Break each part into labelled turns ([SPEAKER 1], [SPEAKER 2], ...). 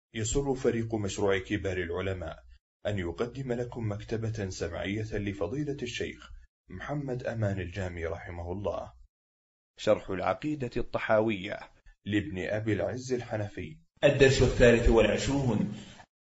[SPEAKER 1] يسر فريق مشروع كبار العلماء أن يقدم لكم مكتبة سمعية لفضيلة الشيخ محمد أمان الجامي رحمه الله، شرح العقيدة الطحاوية لابن أبي العز الحنفي،
[SPEAKER 2] الدرس 23.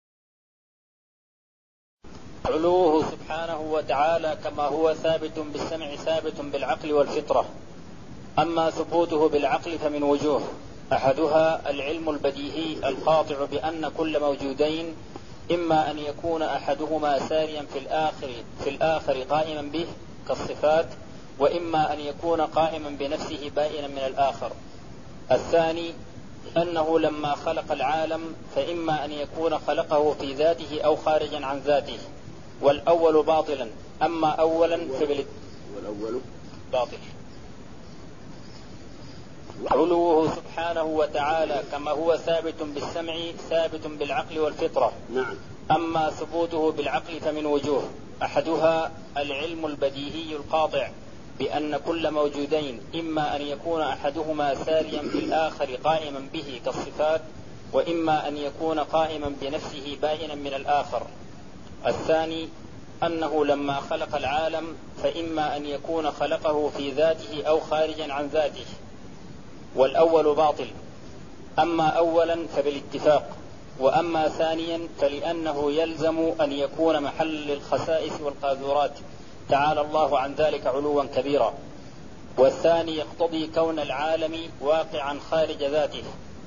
[SPEAKER 3] علوه سبحانه وتعالى كما هو ثابت بالسمع ثابت بالعقل والفطرة. أما ثبوته بالعقل فمن وجوه: أحدها العلم البديهي القاطع بأن كل موجودين إما أن يكون أحدهما ساريا في الآخر قائما به كالصفات، وإما أن يكون قائما بنفسه بائنا من الآخر. الثاني أنه لما خلق العالم فإما أن يكون خلقه في ذاته أو خارجا عن ذاته، والأول باطلا. أما أولا
[SPEAKER 4] والأول
[SPEAKER 3] باطل. علوه سبحانه وتعالى كما هو ثابت بالسمع ثابت بالعقل والفطرة.
[SPEAKER 4] نعم.
[SPEAKER 3] أما ثبوته بالعقل فمن وجوه: أحدها العلم البديهي القاطع بأن كل موجودين إما أن يكون أحدهما ساريا في الآخر قائما به كالصفات، وإما أن يكون قائما بنفسه بائنا من الآخر. الثاني أنه لما خلق العالم فإما أن يكون خلقه في ذاته أو خارجا عن ذاته، والأول باطل. أما أولا فبالاتفاق، وأما ثانيا فلأنه يلزم أن يكون محل للخسائس والقاذورات، تعالى الله عن ذلك علوا كبيرا. والثاني يقتضي كون العالم واقعا خارج ذاته.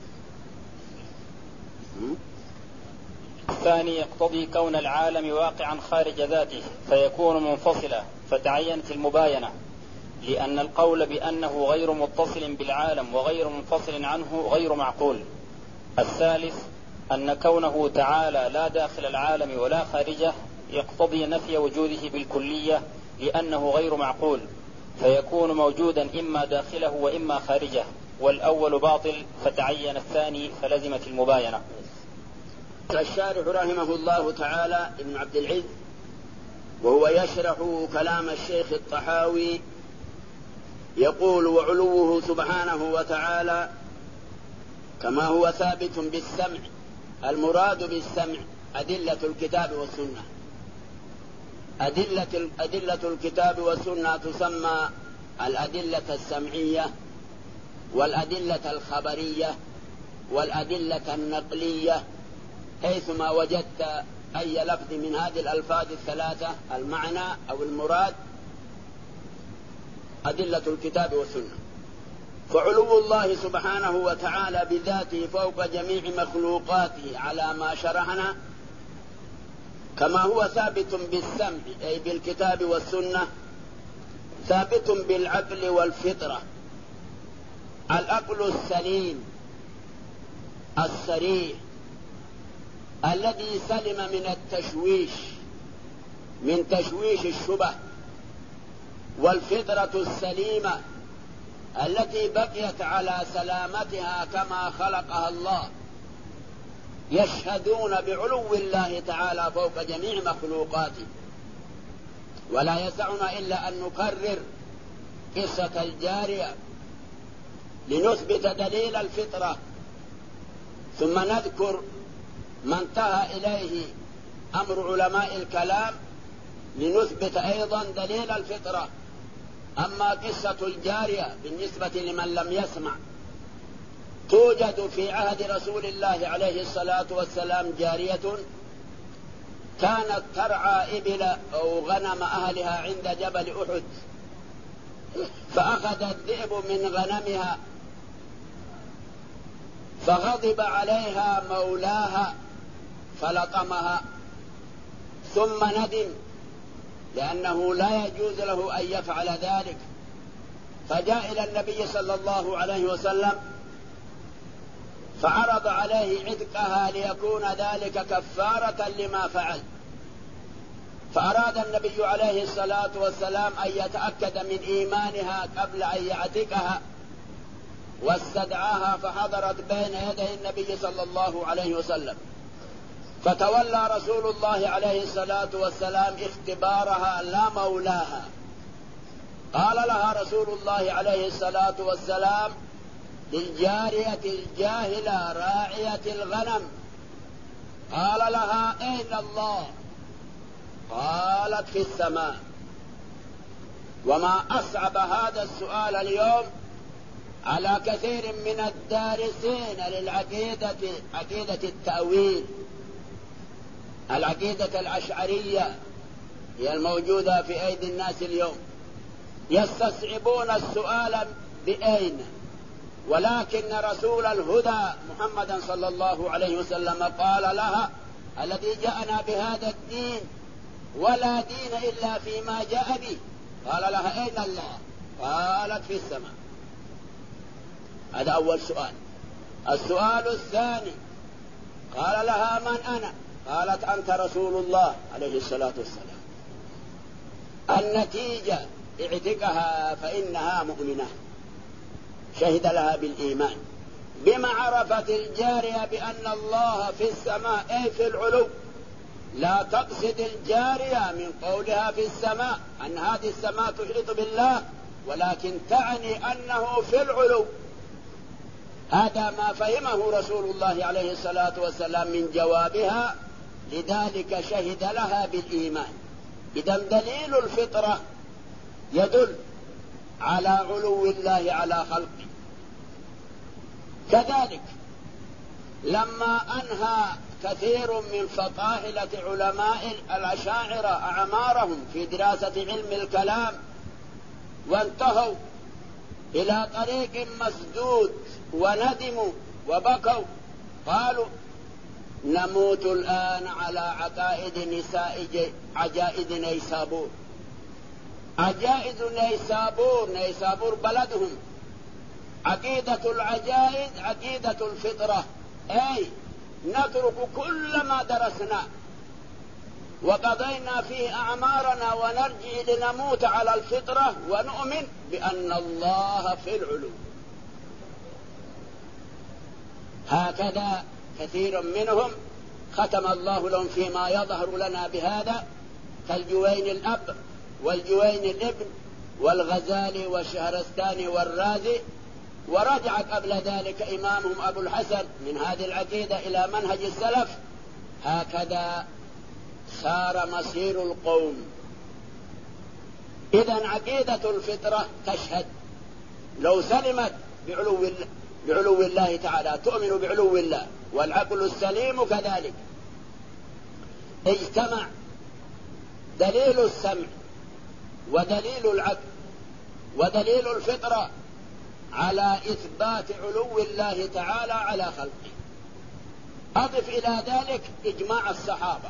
[SPEAKER 3] الثاني يقتضي كون العالم واقعا خارج ذاته فيكون منفصلا، فتعينت المباينة، لأن القول بأنه غير متصل بالعالم وغير منفصل عنه غير معقول. الثالث أن كونه تعالى لا داخل العالم ولا خارجه يقتضي نفي وجوده بالكلية، لأنه غير معقول، فيكون موجودا إما داخله وإما خارجه، والأول باطل، فتعين الثاني فلزمت المباينة.
[SPEAKER 4] الشارح رحمه الله تعالى ابن عبد العز وهو يشرح كلام الشيخ الطحاوي يقول: وعلوه سبحانه وتعالى كما هو ثابت بالسمع. المراد بالسمع أدلة الكتاب والسنة. أدلة الكتاب والسنة تسمى الأدلة السمعية والأدلة الخبرية والأدلة النقلية، حيثما وجدت أي لفظ من هذه الألفاظ الثلاثة المعنى أو المراد أدلة الكتاب والسنة. فعلو الله سبحانه وتعالى بذاته فوق جميع مخلوقاته على ما شرحنا كما هو ثابت بالسمع أي بالكتاب والسنة، ثابت بالعقل والفطرة. العقل السليم الصريح الذي سلم من تشويش الشبه، والفطرة السليمة التي بقيت على سلامتها كما خلقها الله، يشهدون بعلو الله تعالى فوق جميع مخلوقاته. ولا يسعنا إلا أن نكرر قصة الجارية لنثبت دليل الفطرة، ثم نذكر ما انتهى إليه أمر علماء الكلام لنثبت أيضا دليل الفطرة. أما قصة الجارية بالنسبة لمن لم يسمع، توجد في عهد رسول الله عليه الصلاة والسلام جارية كانت ترعى إبل أو غنم أهلها عند جبل أحد، فأخذ الذئب من غنمها، فغضب عليها مولاها فلطمها، ثم ندم لأنه لا يجوز له أن يفعل ذلك، فجاء إلى النبي صلى الله عليه وسلم فعرض عليه عتقها ليكون ذلك كفارة لما فعل. فأراد النبي عليه الصلاة والسلام أن يتأكد من إيمانها قبل أن يعتقها، واستدعاها فحضرت بين يدي النبي صلى الله عليه وسلم، فتولى رسول الله عليه الصلاة والسلام اختبارها لا مولاها. قال لها رسول الله عليه الصلاة والسلام للجارية الجاهلة راعية الغنم: قال لها أين الله؟ قالت في السماء. وما أصعب هذا السؤال اليوم على كثير من الدارسين للعقيدة، عقيدة التأويل، العقيدة الأشعرية هي الموجودة في أيدي الناس اليوم، يستصعبون السؤال بأين، ولكن رسول الهدى محمدا صلى الله عليه وسلم قال لها: الذي جاءنا بهذا الدين ولا دين إلا فيما جاء به. قال لها: أين الله؟ قالت: في السماء. هذا أول سؤال. السؤال الثاني: قال لها: من أنا؟ قالت: أنت رسول الله عليه الصلاة والسلام. النتيجة: اعتقها فإنها مؤمنة، شهد لها بالإيمان. بما عرفت الجارية بأن الله في السماء أي في العلو، لا تقصد الجارية من قولها في السماء أن هذه السماء تحيط بالله، ولكن تعني أنه في العلو. هذا ما فهمه رسول الله عليه الصلاة والسلام من جوابها، لذلك شهد لها بالإيمان. إذا دليل الفطرة يدل على علو الله على خلقه. كذلك لما أنهى كثير من فطاحلة علماء الأشاعرة أعمارهم في دراسة علم الكلام وانتهوا إلى طريق مسدود وندموا وبكوا، قالوا: نموت الآن على عقائد عجائز نيسابور. عجائز نيسابور بلدهم. عقيدة العجائز عقيدة الفطرة، أي نترك كل ما درسنا وقضينا فيه أعمارنا ونرجع لنموت على الفطرة ونؤمن بأن الله في العلو. هكذا كثير منهم ختم الله لهم فيما يظهر لنا بهذا، كالجوين الأب والجوين الابن والغزالي والشهرستاني والرازي. ورجع قبل ذلك إمامهم أبو الحسن من هذه العقيدة إلى منهج السلف. هكذا صار مصير القوم. إذن عقيدة الفطرة تشهد، لو سلمت بعلو الله تعالى تؤمن بعلو الله، والعقل السليم كذلك. اجتمع دليل السمع ودليل العقل ودليل الفطرة على إثبات علو الله تعالى على خلقه. أضف إلى ذلك إجماع الصحابة.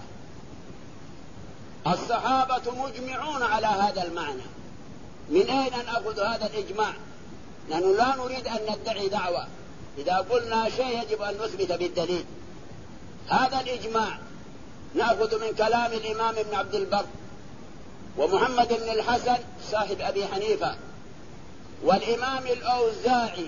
[SPEAKER 4] الصحابة مجمعون على هذا المعنى. من أين نأخذ هذا الإجماع؟ نحن لا نريد أن ندعي دعوة، إذا قلنا شيء يجب أن نثبت بالدليل. هذا الإجماع نأخذ من كلام الإمام ابن عبد البر ومحمد بن الحسن صاحب أبي حنيفة والإمام الأوزاعي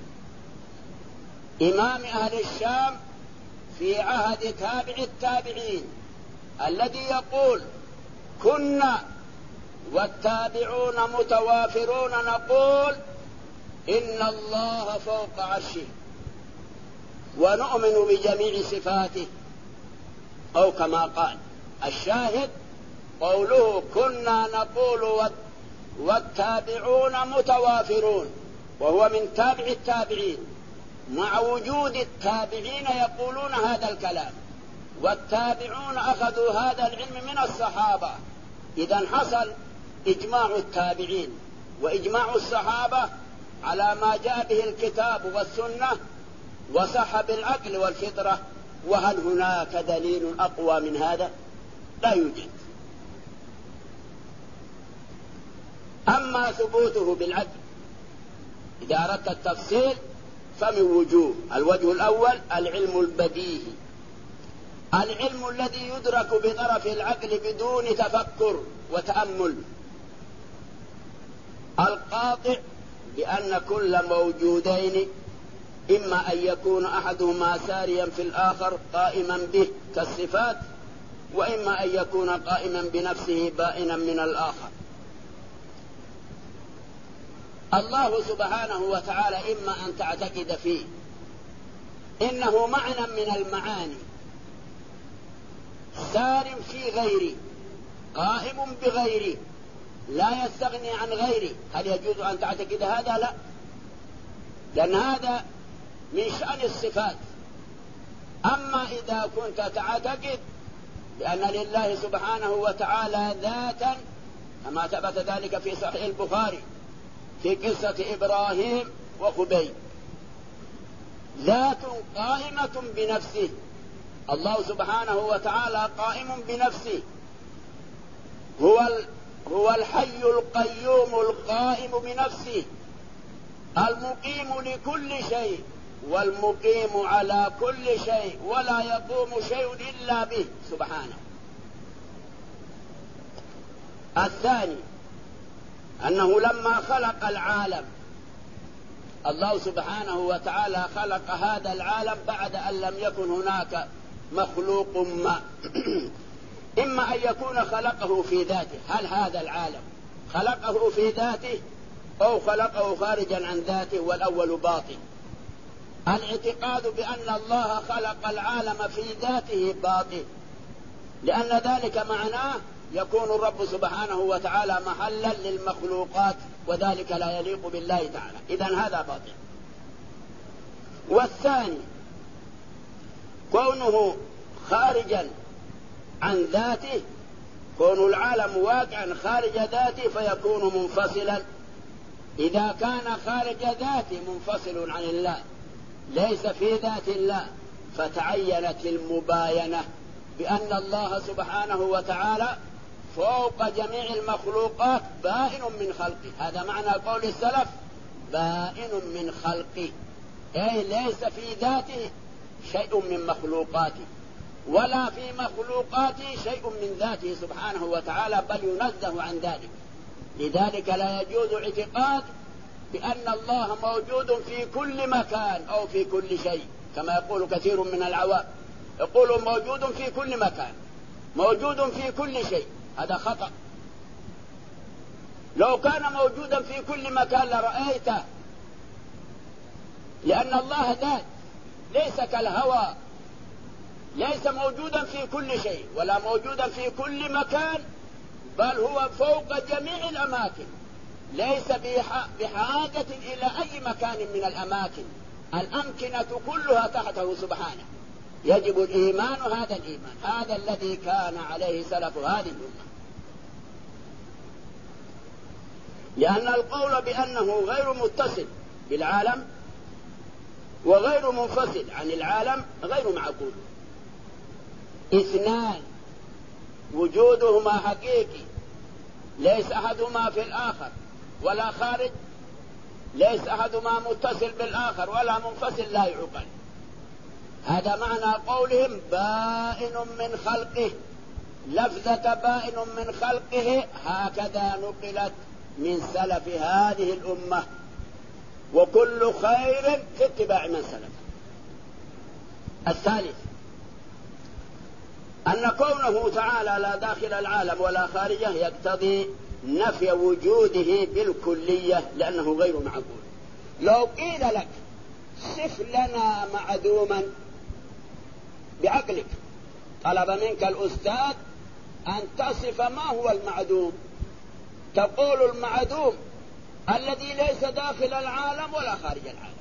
[SPEAKER 4] إمام أهل الشام في عهد تابع التابعين، الذي يقول: كنا والتابعون متوافرون نقول إن الله فوق عرشه ونؤمن بجميع صفاته، أو كما قال. الشاهد قوله: كنا نقول والتابعون متوافرون، وهو من تابع التابعين، مع وجود التابعين يقولون هذا الكلام، والتابعون أخذوا هذا العلم من الصحابة. إذن حصل إجماع التابعين وإجماع الصحابة على ما جاء به الكتاب والسنة وصح بالعقل والفطرة. وهل هناك دليل أقوى من هذا؟ لا يوجد. أما ثبوته بالعقل إذا أردت التفصيل فمن وجوه. الوجه الأول العلم البديهي، العلم الذي يدرك بطرف العقل بدون تفكر وتأمل، القاطع بأن كل موجودين إما أن يكون أحدهما ساريا في الآخر قائما به كالصفات، وإما أن يكون قائما بنفسه بائنا من الآخر. الله سبحانه وتعالى إما أن تعتقد فيه إنه معنى من المعاني سار في غيري قائم بغيري لا يستغني عن غيري، هل يجوز أن تعتقد هذا؟ لا، لأن هذا من شأن الصفات. أما إذا كنت تعتقد بأن لله سبحانه وتعالى ذاتا كما ثبت ذلك في صحيح البخاري في قصة إبراهيم وخبيب، ذات قائمة بنفسه، الله سبحانه وتعالى قائم بنفسه، هو الحي القيوم القائم بنفسه المقيم لكل شيء والمقيم على كل شيء ولا يقوم شيء إلا به سبحانه. الثاني أنه لما خلق العالم الله سبحانه وتعالى خلق هذا العالم بعد أن لم يكن هناك مخلوق ما إما أن يكون خلقه في ذاته، هل هذا العالم خلقه في ذاته أو خلقه خارجا عن ذاته، والأول باطل. الاعتقاد بأن الله خلق العالم في ذاته باطل، لأن ذلك معناه يكون الرب سبحانه وتعالى محلا للمخلوقات، وذلك لا يليق بالله تعالى، إذن هذا باطل. والثاني كونه خارجا عن ذاته، كون العالم واقعا خارج ذاته فيكون منفصلا. إذا كان خارج ذاته منفصل عن الله ليس في ذات الله، فتعينت المباينة بأن الله سبحانه وتعالى فوق جميع المخلوقات بائن من خلقه. هذا معنى قول السلف بائن من خلقه، أي ليس في ذاته شيء من مخلوقاته ولا في مخلوقاته شيء من ذاته سبحانه وتعالى، بل ينزه عن ذلك. لذلك لا يجوز اعتقاد بأن الله موجود في كل مكان أو في كل شيء، كما يقول كثير من العوام، يقول موجود في كل مكان، موجود في كل شيء، هذا خطأ. لو كان موجودا في كل مكان لرأيته، لأن الله ذات ليس كالهوى، ليس موجودا في كل شيء ولا موجودا في كل مكان، بل هو فوق جميع الأماكن، ليس بحاجة إلى أي مكان من الأماكن، الأمكنة كلها تحته سبحانه. يجب الإيمان، هذا الإيمان هذا الذي كان عليه سلف هذه الأمة، لأن القول بأنه غير متصل بالعالم وغير منفصل عن العالم غير معقول. اثنان وجودهما حقيقي، ليس أحدهما في الآخر ولا خارج، ليس أحدهما متصل بالآخر ولا منفصل، لا يعقل. هذا معنى قولهم بائن من خلقه. لفظة بائن من خلقه هكذا نقلت من سلف هذه الأمة، وكل خير في اتباع من سلف. الثالث أن كونه تعالى لا داخل العالم ولا خارجه يقتضي نفي وجوده بالكلية، لأنه غير معقول. لو قيل لك صف لنا معدوما بعقلك، طلب منك الأستاذ أن تصف ما هو المعدوم، تقول المعدوم الذي ليس داخل العالم ولا خارج العالم،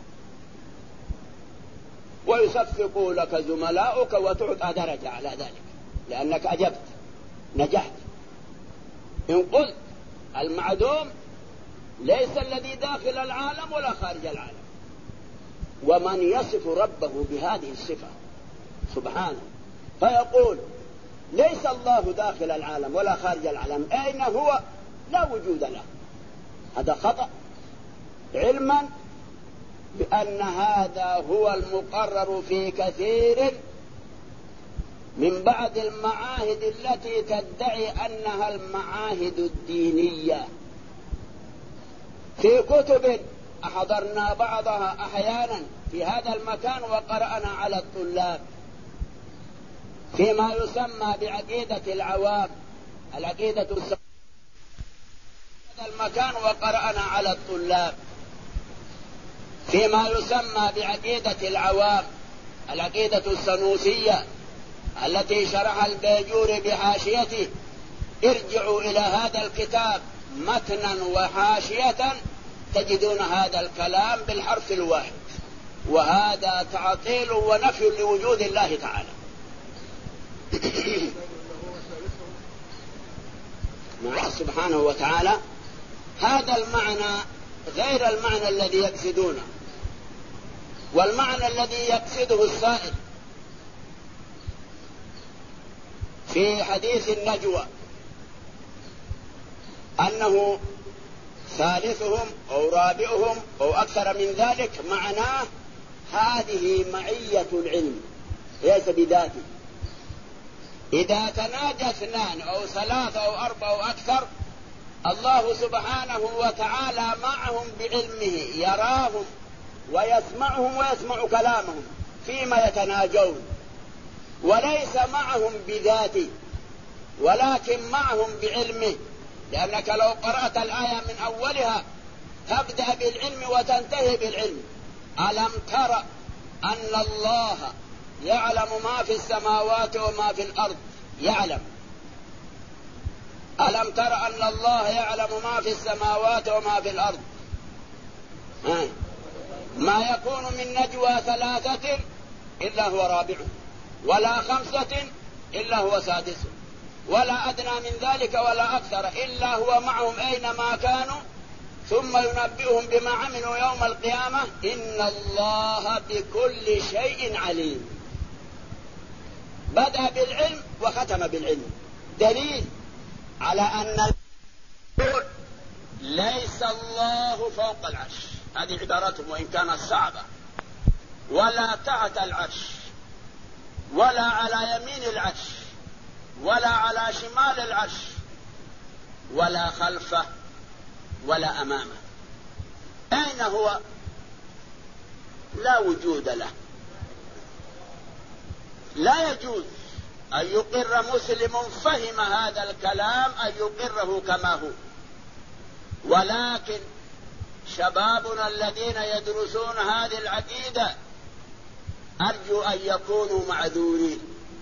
[SPEAKER 4] ويصفق لك زملاؤك وتعطى درجة على ذلك لأنك أجبت نجحت. إن قلت المعدوم ليس الذي داخل العالم ولا خارج العالم، ومن يصف ربه بهذه الصفة سبحانه فيقول ليس الله داخل العالم ولا خارج العالم، أين هو؟ لا وجود له، هذا خطأ، علما بأن هذا هو المقرر في كثير من بعض المعاهد التي تدعي أنها المعاهد الدينية. في كتب أحضرنا بعضها أحيانا في هذا المكان وقرأنا على الطلاب فيما يسمى بعقيدة العوام، العقيدة السنوسية. هذا المكان وقرأنا على الطلاب فيما يسمى بعقيدة العوام، العقيدة السنوسية، التي شرح البيجوري بحاشيته: ارجعوا إلى هذا الكتاب متنا وحاشية تجدون هذا الكلام بالحرف الواحد، وهذا تعطيل ونفي لوجود الله تعالى. سبحانه وتعالى. هذا المعنى غير المعنى الذي يقصدونه، والمعنى الذي يقصده السائل في حديث النجوى أنه ثالثهم أو رابعهم أو أكثر من ذلك، معناه هذه معية العلم ليس بذاته. إذا تناجى اثنان أو ثلاثة أو أربعة أو أكثر، الله سبحانه وتعالى معهم بعلمه، يراهم ويسمعهم ويسمع كلامهم فيما يتناجون، وليس معهم بذاته ولكن معهم بعلمه. لأنك لو قرأت الآية من أولها تبدأ بالعلم وتنتهي بالعلم. ألم تر أن الله يعلم ما في السماوات وما في الأرض؟ يعلم. ألم تر أن الله يعلم ما في السماوات وما في الأرض؟ ما يكون من نجوى ثلاثة إلا هو رابعهم، ولا خمسة إلا هو سادسهم، ولا أدنى من ذلك ولا أكثر إلا هو معهم أينما كانوا، ثم ينبئهم بما عملوا يوم القيامة، إن الله بكل شيء عليم. بدأ بالعلم وختم بالعلم، دليل على أن ليس الله فوق العرش، هذه عبارتهم وإن كانت صعبة، ولا تحت العرش، ولا على يمين العرش، ولا على شمال العرش، ولا خلفه ولا أمامه. أين هو؟ لا وجود له. لا يجوز أن يقر مسلم فهم هذا الكلام أن يقره كما هو. ولكن شبابنا الذين يدرسون هذه العقيدة أرجو أن يكونوا معذورين،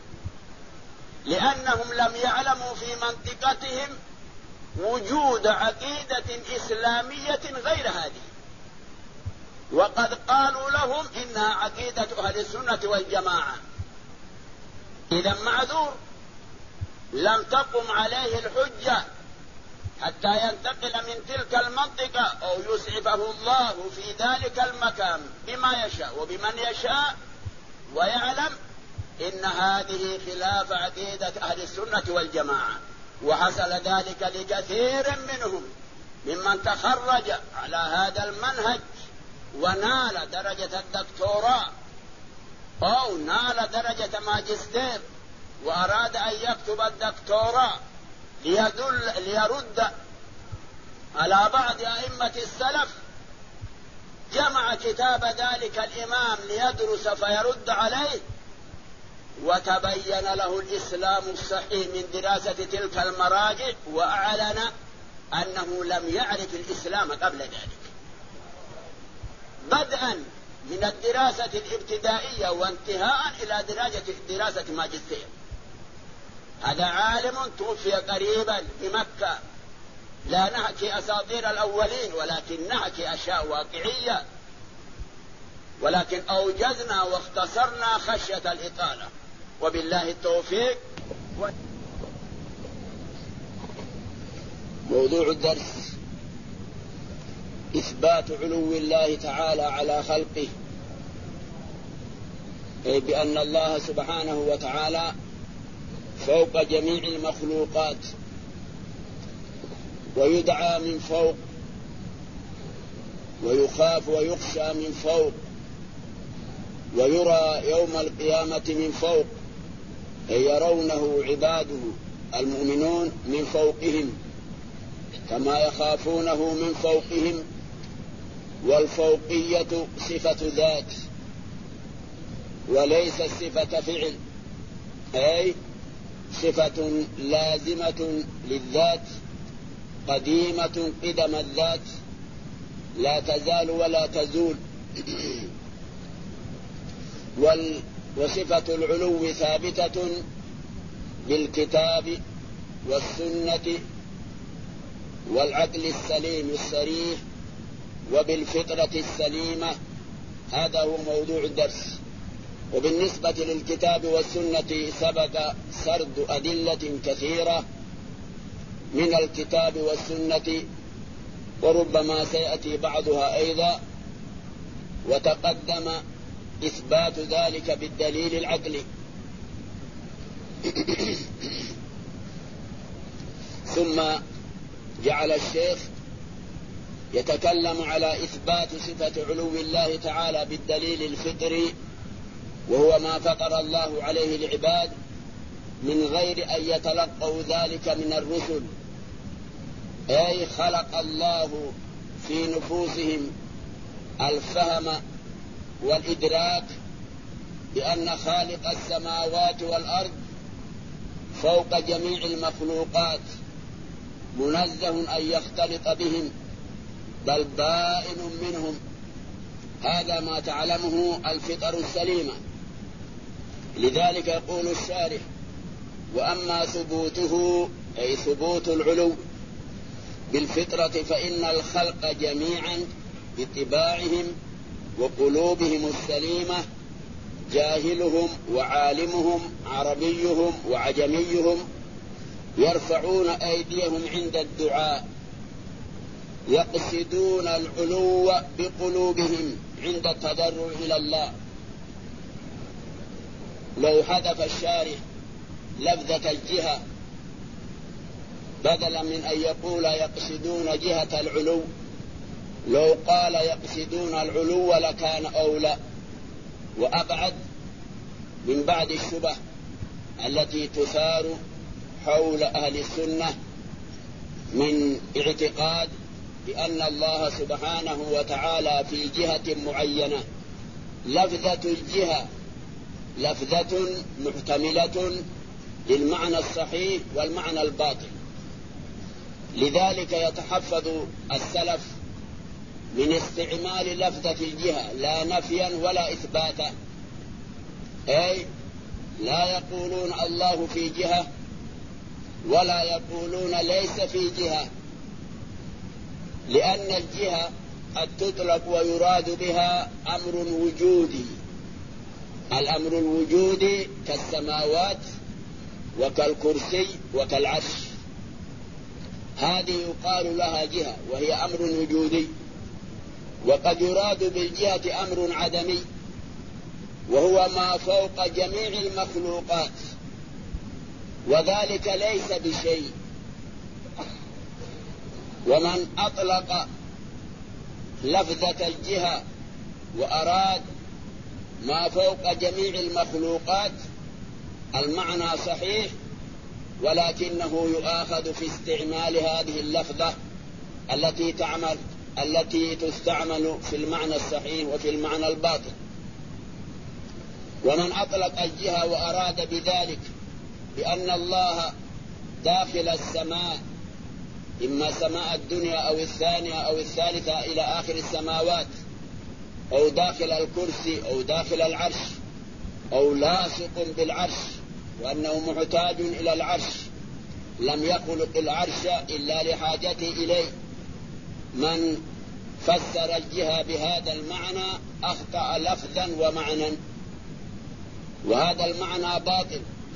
[SPEAKER 4] لأنهم لم يعلموا في منطقتهم وجود عقيدة إسلامية غير هذه، وقد قالوا لهم إنها عقيدة أهل السنة والجماعة. إذا معذور، لم تقم عليه الحجة حتى ينتقل من تلك المنطقة أو يسعفه الله في ذلك المكان بما يشاء وبمن يشاء، ويعلم إن هذه خلاف عقيدة أهل السنة والجماعة. وحصل ذلك لكثير منهم ممن تخرج على هذا المنهج ونال درجة الدكتوراه أو نال درجة ماجستير وأراد أن يكتب الدكتوراه ليرد على بعض أئمة السلف، جمع كتاب ذلك الإمام ليدرس فيرد عليه، وتبين له الإسلام الصحيح من دراسة تلك المراجع، وأعلن أنه لم يعرف الإسلام قبل ذلك، بدءا من الدراسة الابتدائية وانتهاء إلى دراسة ماجستير. هذا عالم توفي قريبا بمكة. لا نحكي أساطير الأولين، ولكن نحكي أشياء واقعية، ولكن أوجزنا واختصرنا خشية الإطالة، وبالله التوفيق. موضوع الدرس إثبات علو الله تعالى على خلقه، أي بأن الله سبحانه وتعالى فوق جميع المخلوقات، ويدعى من فوق، ويخاف ويخشى من فوق، ويرى يوم القيامة من فوق، أي يرونه عباده المؤمنون من فوقهم كما يخافونه من فوقهم. والفوقية صفة ذات وليس صفة فعل، أي صفة لازمة للذات قديمة قدم الذات، لا تزال ولا تزول. وصفة العلو ثابتة بالكتاب والسنة والعقل السليم الصريح وبالفطرة السليمة. هذا هو موضوع الدرس. وبالنسبة للكتاب والسنة سبق سرد أدلة كثيرة من الكتاب والسنة، وربما سيأتي بعضها أيضا، وتقدم إثبات ذلك بالدليل العقلي. ثم جعل الشيخ يتكلم على إثبات صفة علو الله تعالى بالدليل الفطري، وهو ما فطر الله عليه العباد من غير أن يتلقوا ذلك من الرسل، أي خلق الله في نفوسهم الفهم والإدراك بأن خالق السماوات والأرض فوق جميع المخلوقات منزه أن يختلط بهم، بل بائن منهم. هذا ما تعلمه الفطر السليمة. لذلك يقول الشارح: وأما ثبوته أي ثبوت العلو بالفطرة فإن الخلق جميعا باتباعهم وقلوبهم السليمة، جاهلهم وعالمهم عربيهم وعجميهم، يرفعون أيديهم عند الدعاء، يقصدون العلو بقلوبهم عند التضرع إلى الله. لو حذف الشارح لفظة الجهة بدلا من أن يقول يقصدون جهة العلو، لو قال يقصدون العلو لكان أولى وأبعد من بعد الشبه التي تثار حول أهل السنة من اعتقاد بأن الله سبحانه وتعالى في جهة معينة. لفظة الجهة لفظة محتملة للمعنى الصحيح والمعنى الباطل، لذلك يتحفظ السلف من استعمال لفظة الجهة لا نفيا ولا إثباتا، أي لا يقولون الله في جهة ولا يقولون ليس في جهة، لأن الجهة قد تطلق ويراد بها أمر وجودي. الأمر الوجودي كالسماوات وكالكرسي وكالعرش، هذه يقال لها جهة وهي أمر وجودي. وقد يراد بالجهة أمر عدمي وهو ما فوق جميع المخلوقات، وذلك ليس بشيء. ومن أطلق لفظة الجهة وأراد ما فوق جميع المخلوقات المعنى صحيح، ولكنه يؤاخذ في استعمال هذه اللفظة التي تستعمل في المعنى الصحيح وفي المعنى الباطل. ومن أطلق الجهة وأراد بذلك بأن الله داخل السماء، إما سماء الدنيا أو الثانية أو الثالثة إلى آخر السماوات، أو داخل الكرسي أو داخل العرش، أو لاصق بالعرش وأنه محتاج إلى العرش، لم يخلق العرش إلا لحاجته إليه. من فسر الجهة بهذا المعنى أخطأ لفظا ومعنى، وهذا المعنى باطل.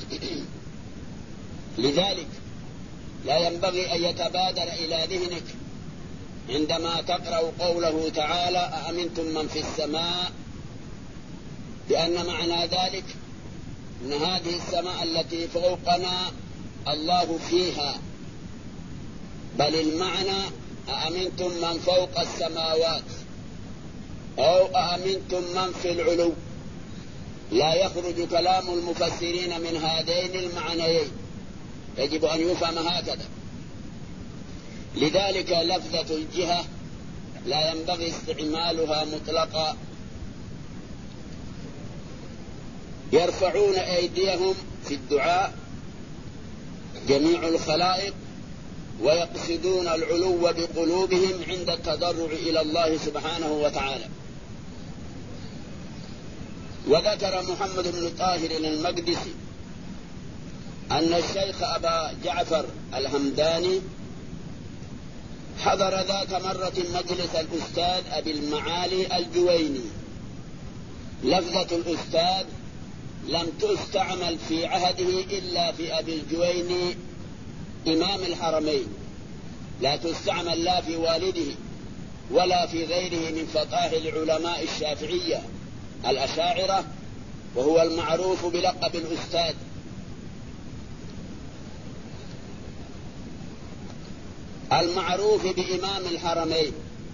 [SPEAKER 4] لذلك لا ينبغي أن يتبادر إلى ذهنك عندما تقرأ قوله تعالى أأمنتم من في السماء بأن معنى ذلك أن هذه السماء التي فوقنا الله فيها، بل المعنى أأمنتم من فوق السماوات أو أأمنتم من في العلو. لا يخرج كلام المفسرين من هذين المعنيين، يجب أن يفهم هكذا. لذلك لفظة الجهة لا ينبغي استعمالها مطلقا. يرفعون أيديهم في الدعاء جميع الخلائق، ويقصدون العلو بقلوبهم عند التضرع إلى الله سبحانه وتعالى. وذكر محمد بن طاهر المقدسي أن الشيخ أبا جعفر الهمداني حضر ذات مرة مجلس الأستاذ أبي المعالي الجويني. لفظة الأستاذ لم تستعمل في عهده إلا في أبي الجويني إمام الحرمين، لا تستعمل لا في والده ولا في غيره من فقاهة العلماء الشافعية الأشاعرة، وهو المعروف بلقب الأستاذ. المعروف بإمام الحرمين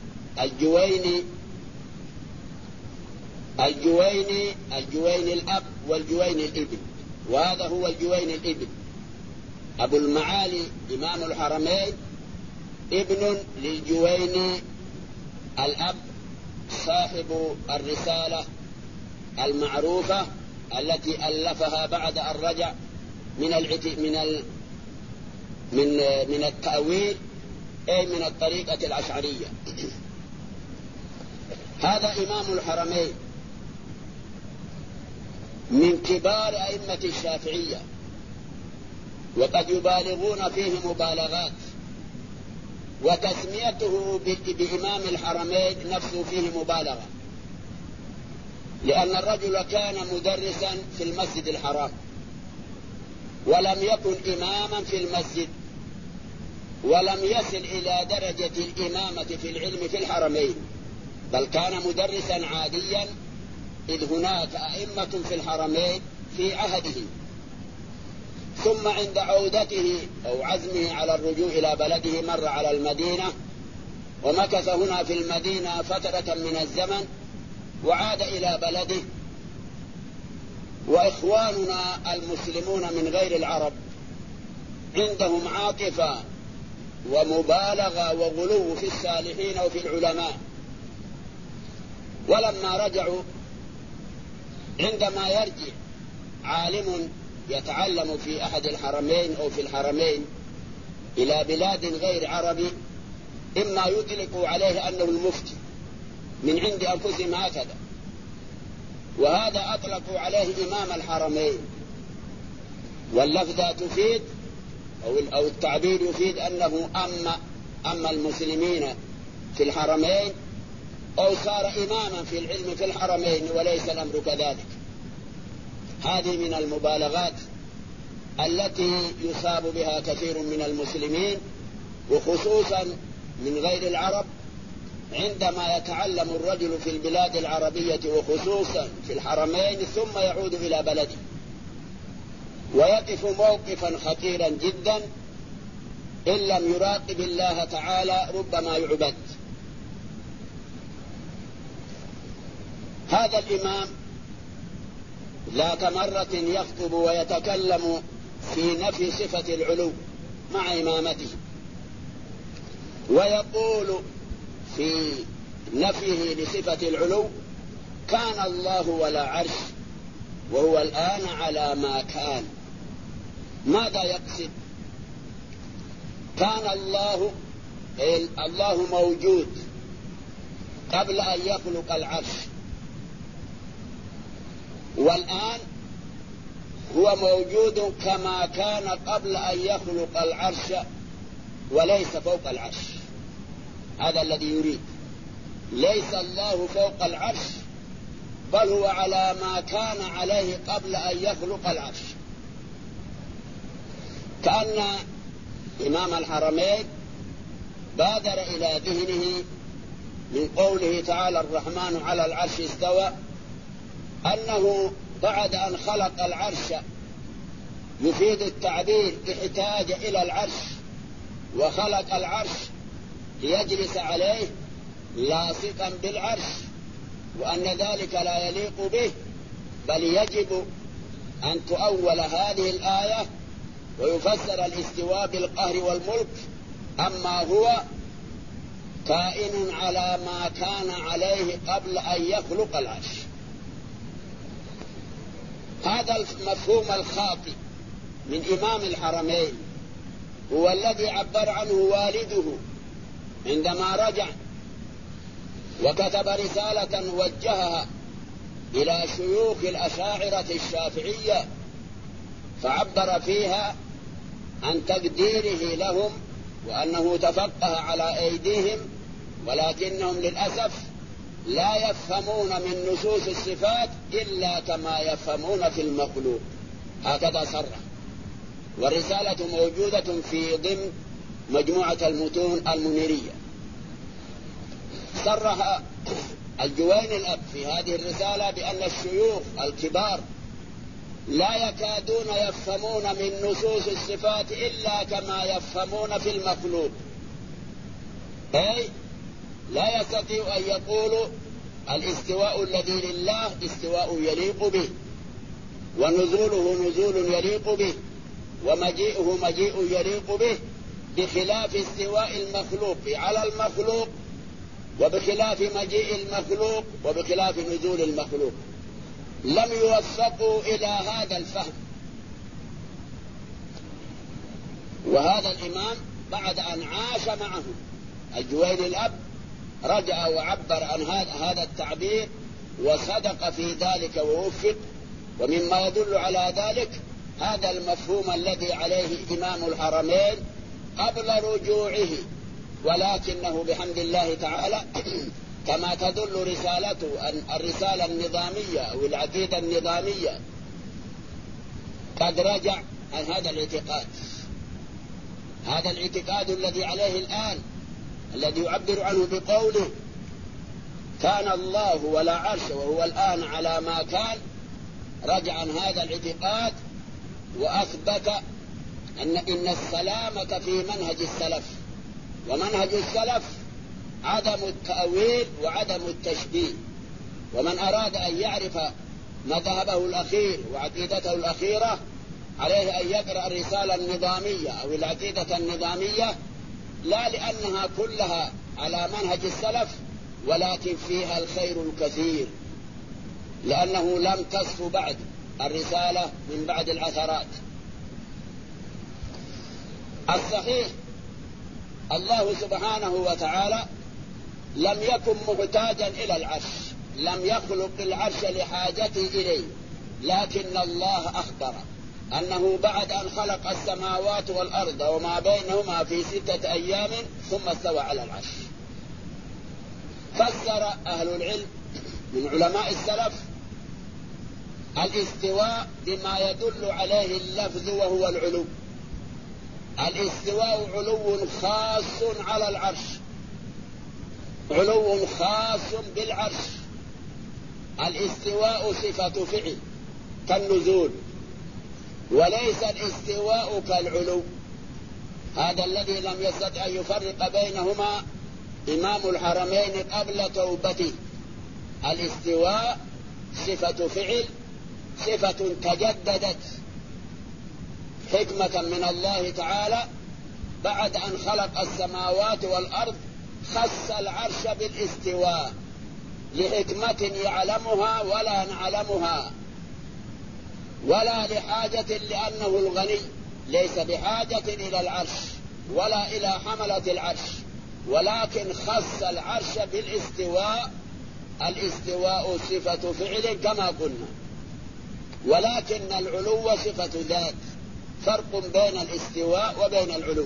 [SPEAKER 4] الجويني الأب والجويني الابن، وهذا هو الجويني الابن. أبو المعالي إمام الحرمين ابن للجويني الأب صاحب الرسالة المعروفة التي ألفها بعد أن رجع من التأويل أي من الطريقة الأشعرية. هذا إمام الحرمين من كبار أئمة الشافعية، وقد يبالغون فيه مبالغات، وتسميته بإمام الحرمين نفسه فيه مبالغة، لأن الرجل كان مدرسا في المسجد الحرام ولم يكن إماما في المسجد، ولم يصل إلى درجة الإمامة في العلم في الحرمين، بل كان مدرسا عاديا، إذ هناك أئمة في الحرمين في عهده. ثم عند عودته أو عزمه على الرجوع إلى بلده مر على المدينة، ومكث هنا في المدينة فترة من الزمن، وعاد إلى بلده. وإخواننا المسلمون من غير العرب عندهم عاطفة ومبالغة وغلو في الصالحين وفي العلماء، ولما رجعوا، عندما يرجع عالم يتعلم في أحد الحرمين أو في الحرمين إلى بلاد غير عربي، إما يطلقوا عليه أنه المفتي من عند أنفسهم هكذا، وهذا أطلقوا عليه إمام الحرمين، واللفظة تفيد أو التعبير يفيد أنه أما المسلمين في الحرمين أو صار إماما في العلم في الحرمين، وليس الأمر كذلك. هذه من المبالغات التي يصاب بها كثير من المسلمين، وخصوصا من غير العرب، عندما يتعلم الرجل في البلاد العربية وخصوصا في الحرمين ثم يعود إلى بلده ويقف موقفا خطيرا جدا، إن لم يراقب الله تعالى ربما يعبد. هذا الإمام ذات مرة يخطب ويتكلم في نفي صفة العلو مع إمامته، ويقول في نفيه لصفة العلو: كان الله ولا عرش وهو الآن على ما كان. ماذا يقصد؟ كان الله موجود قبل أن يخلق العرش، والآن هو موجود كما كان قبل أن يخلق العرش وليس فوق العرش. هذا الذي يريد، ليس الله فوق العرش، بل هو على ما كان عليه قبل أن يخلق العرش. كأن إمام الحرمين بادر إلى ذهنه من قوله تعالى: الرحمن على العرش استوى، أنه بعد أن خلق العرش يفيد التعبير احتاج إلى العرش وخلق العرش ليجلس عليه لاصقا بالعرش، وأن ذلك لا يليق به، بل يجب أن تؤول هذه الآية ويفسر الاستواء بالقهر والملك. أما هو كائن على ما كان عليه قبل أن يخلق العرش. هذا المفهوم الخاطئ من إمام الحرمين هو الذي عبر عنه والده عندما رجع وكتب رسالة وجهها إلى شيوخ الأشاعرة الشافعية، فعبر فيها عن تقديره لهم وأنه تفقه على أيديهم، ولكنهم للأسف لا يفهمون من نصوص الصفات إلا كما يفهمون في المخلوق. هكذا صرح، والرسالة موجودة في ضمن مجموعة المتون المنيرية. صرح الجويني الأب في هذه الرسالة بأن الشيوخ الكبار لا يكادون يفهمون من نصوص الصفات إلا كما يفهمون في المخلوق، أي لا يستطيع أن يقولوا الاستواء الذي لله استواء يليق به، ونزوله نزول يليق به، ومجيئه مجيء يليق به، بخلاف استواء المخلوق على المخلوق، وبخلاف مجيء المخلوق، وبخلاف نزول المخلوق. لم يوفقوا إلى هذا الفهم. وهذا الإمام بعد أن عاش معه الجويني الأب رجع وعبر عن هذا التعبير، وصدق في ذلك ووفق. ومما يدل على ذلك هذا المفهوم الذي عليه إمام الحرمين قبل رجوعه، ولكنه بحمد الله تعالى كما تدل رسالته الرسالة النظامية أو العقيدة النظامية قد رجع عن هذا الاعتقاد. هذا الاعتقاد الذي عليه الآن، الذي يعبر عنه بقوله كان الله ولا عرش وهو الآن على ما كان، رجع عن هذا الاعتقاد وأثبت إن السلامة في منهج السلف. ومنهج السلف عدم التأويل وعدم التشبيه. ومن أراد أن يعرف مذهبه الأخير وعقيدته الأخيرة عليه أن يقرأ الرسالة النظامية أو العقيدة النظامية، لا لأنها كلها على منهج السلف، ولكن فيها الخير الكثير، لأنه لم تصف بعد الرسالة من بعد العثرات. الصحيح الله سبحانه وتعالى لم يكن محتاجا إلى العرش، لم يخلق العرش لحاجته إليه، لكن الله أخبر أنه بعد أن خلق السماوات والأرض وما بينهما في 6 أيام ثم استوى على العرش. فسر أهل العلم من علماء السلف الاستواء بما يدل عليه اللفظ وهو العلو. الاستواء علو خاص على العرش، علو خاص بالعرش. الاستواء صفة فعل كالنزول، وليس الاستواء كالعلو. هذا الذي لم يستطع أن يفرق بينهما إمام الحرمين قبل توبته. الاستواء صفة فعل، صفة تجددت حكمة من الله تعالى بعد أن خلق السماوات والأرض، خص العرش بالاستواء لحكمة يعلمها ولا نعلمها، ولا لحاجة لأنه الغني ليس بحاجة إلى العرش ولا إلى حملة العرش، ولكن خص العرش بالاستواء. الاستواء صفة فعل كما قلنا، ولكن العلو صفة ذات. فرق بين الاستواء وبين العلو.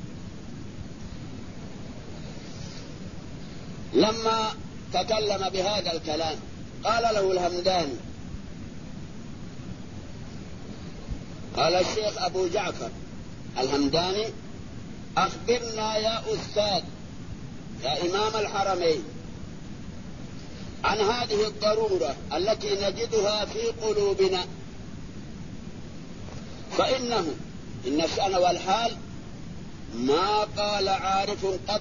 [SPEAKER 4] لما تكلم بهذا الكلام قال له الهمداني، قال الشيخ أبو جعفر الهمداني: أخبرنا يا أستاذ يا إمام الحرمين عن هذه الضرورة التي نجدها في قلوبنا، فإنه إن الشأن والحال ما قال عارف قط،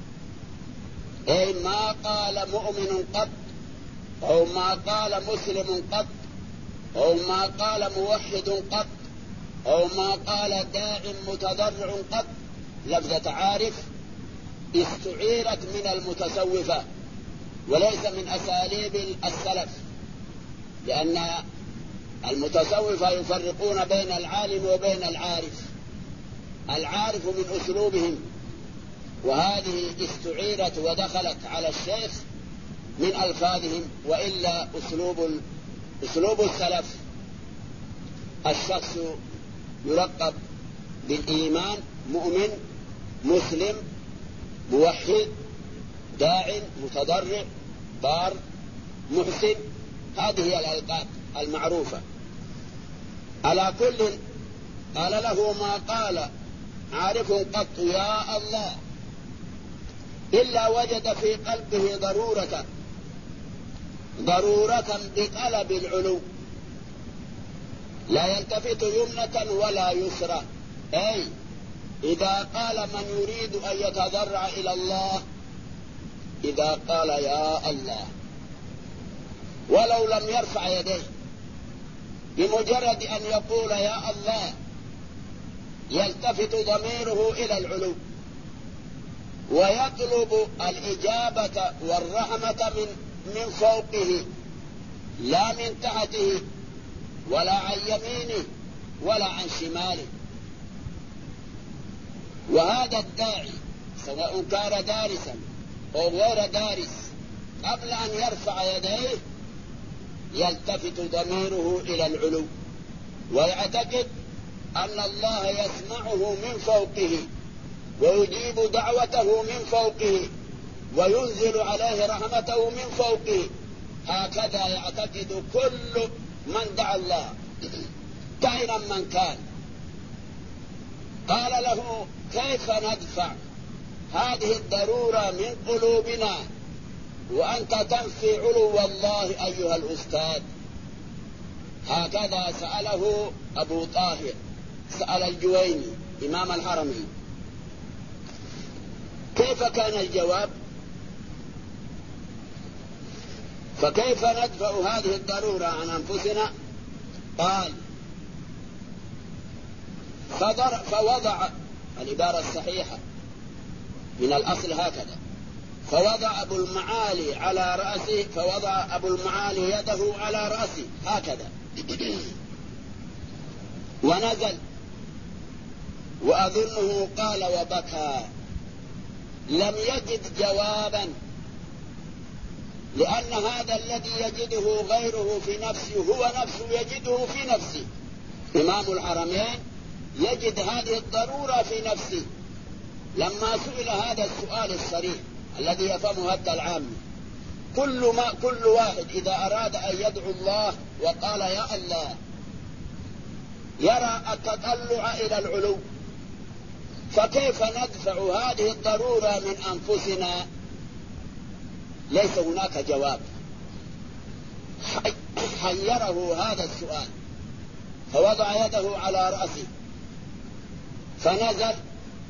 [SPEAKER 4] أي ما قال مؤمن قط، أو ما قال مسلم قط، أو ما قال موحد قط، أو ما قال داع متضرع قط. لفظة عارف استعيرت من المتصوفة وليس من أساليب السلف، لأن المتصوفة يفرقون بين العالم وبين العارف. العارف من أسلوبهم، وهذه استعيرت ودخلت على الشيخ من ألفاظهم، وإلا أسلوب أسلوب السلف الشخص يلقب بالإيمان: مؤمن، مسلم، موحد، داع، متضرع، بار، محسن. هذه هي الألقاب المعروفة. على كل قال له ما قال عارف قط يا الله إلا وجد في قلبه ضرورة بطلب العلو، لا يلتفت يمنة ولا يسرى. أي إذا قال من يريد أن يتضرع إلى الله، إذا قال يا الله ولو لم يرفع يديه، بمجرد أن يقول يا الله يلتفت ضميره إلى العلو ويطلب الإجابة والرحمة من فوقه لا من تحته ولا عن يمينه ولا عن شماله. وهذا الداعي سواء كان دارسا أو غير دارس قبل أن يرفع يديه يلتفت ضميره إلى العلو ويعتقد أن الله يسمعه من فوقه ويجيب دعوته من فوقه وينزل عليه رحمته من فوقه. هكذا يعتقد كل من دعا الله كائنا من كان. قال له كيف ندفع هذه الضرورة من قلوبنا وأنت تنفي علو الله أيها الأستاذ؟ هكذا سأله أبو طاهر، سأل الجويني إمام الحرمين. كيف كان الجواب؟ فكيف ندفع هذه الضرورة عن أنفسنا؟ قال فوضع العبارة الصحيحة من الأصل هكذا: فوضع أبو المعالي على رأسه، فوضع أبو المعالي يده على رأسه هكذا ونزل، وأظنه قال وبكى. لم يجد جوابا، لأن هذا الذي يجده غيره في نفسه هو نفسه يجده في نفسه. إمام الحرمين يجد هذه الضرورة في نفسه. لما سئل هذا السؤال الصريح الذي يفهمه حتى العام: كل واحد إذا أراد أن يدعو الله وقال يا الله يرى التطلع إلى العلو، فكيف ندفع هذه الضرورة من أنفسنا؟ ليس هناك جواب. حيره هذا السؤال، فوضع يده على رأسه فنزل.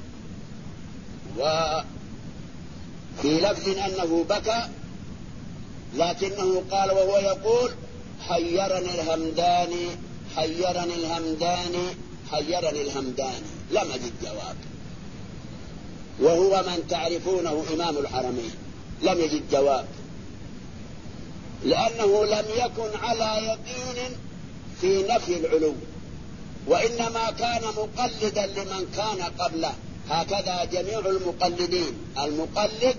[SPEAKER 4] وفي لفظ أنه بكى، لكنه قال وهو يقول: حيرني الهمداني حيرني الهمداني حيرني الهمداني. لم أجد جواب. وهو من تعرفونه إمام الحرمين لم يجد جواب، لأنه لم يكن على يقين في نفي العلو، وإنما كان مقلدا لمن كان قبله. هكذا جميع المقلدين. المقلد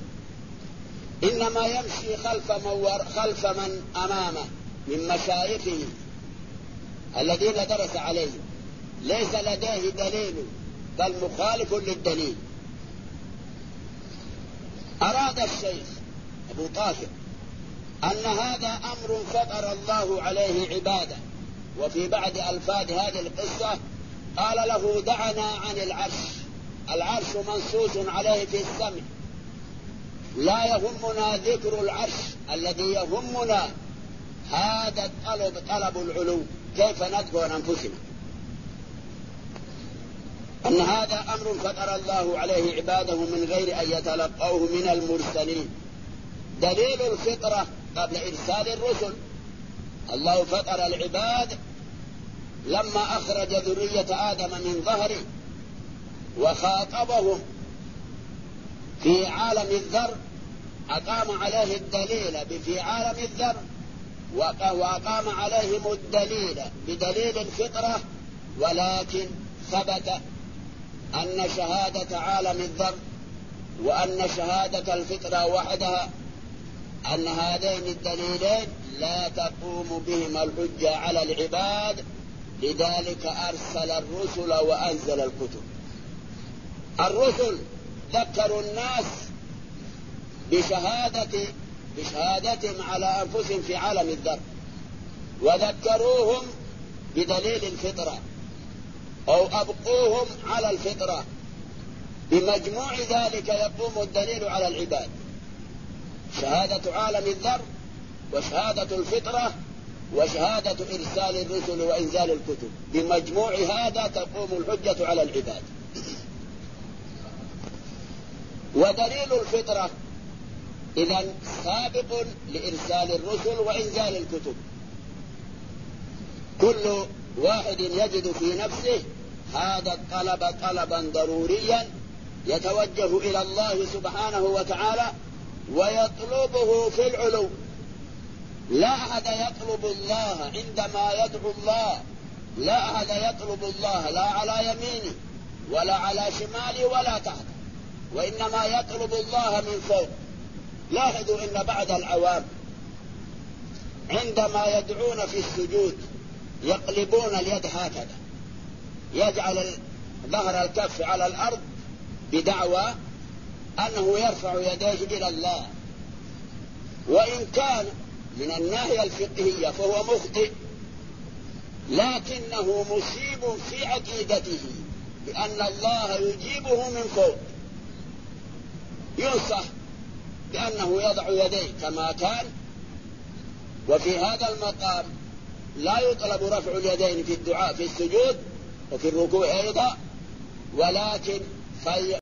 [SPEAKER 4] إنما يمشي خلف من أمامه من مشايخه الذين درس عليهم، ليس لديه دليل بل مخالف للدليل. أراد الشيخ أبو طاهر أن هذا أمر فطر الله عليه عباده. وفي بعد ألفاظ هذه القصة قال له: دعنا عن العرش. العرش منصوص عليه في السمع، لا يهمنا ذكر العرش، الذي يهمنا هذا الطلب، طلب العلو. كيف ندفع عن أنفسنا؟ أن هذا أمر فطر الله عليه عباده من غير أن يتلقوه من المرسلين. دليل الفطرة قبل إرسال الرسل: الله فطر العباد لما أخرج ذرية آدم من ظهره وخاطبهم في عالم الذر، أقام عليه الدليل في عالم الذر، وأقام عليهم الدليل بدليل الفطرة. ولكن ثبت أن شهادة عالم الذر وأن شهادة الفطرة وحدها، أن هذين الدليلين لا تقوم بهما الحجة على العباد، لذلك أرسل الرسل وأنزل الكتب. الرسل ذكروا الناس بشهادتهم على أنفسهم في عالم الذر، وذكروهم بدليل الفطرة أو أبقوهم على الفطرة. بمجموع ذلك يقوم الدليل على العباد، شهادة عالم الذر وشهادة الفطرة وشهادة إرسال الرسل وإنزال الكتب، بمجموع هذا تقوم الحجة على العباد. ودليل الفطرة إذن سابق لإرسال الرسل وإنزال الكتب. كل واحد يجد في نفسه هذا الطلب طلبا ضروريا يتوجه إلى الله سبحانه وتعالى ويطلبه في العلو. لا أحد يطلب الله عندما يدعو الله، لا أحد يطلب الله لا على يمينه ولا على شماله ولا تحته، وإنما يطلب الله من فوق. لاحظوا إن بعض العوام عندما يدعون في السجود يقلبون اليد هكذا، يجعل ظهر الكف على الأرض بدعوى أنه يرفع يديه إلى الله، وإن كان من الناحية الفقهية فهو مخطئ، لكنه مصيب في عقيدته بأن الله يجيبه من فوق. ينصح بأنه يضع يديه كما كان، وفي هذا المقام لا يطلب رفع اليدين في الدعاء في السجود وفي الركوع أيضا، ولكن